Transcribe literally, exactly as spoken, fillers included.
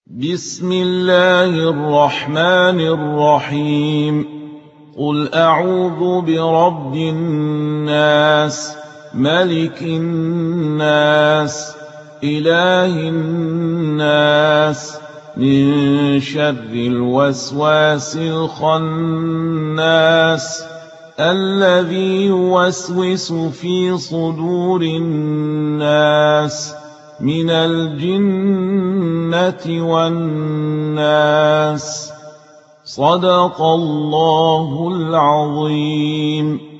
بسم الله الرحمن الرحيم قل أعوذ برب الناس ملك الناس إله الناس من شر الوسواس الخناس الذي يوسوس في صدور الناس من الجنة والناس. صدق الله العظيم.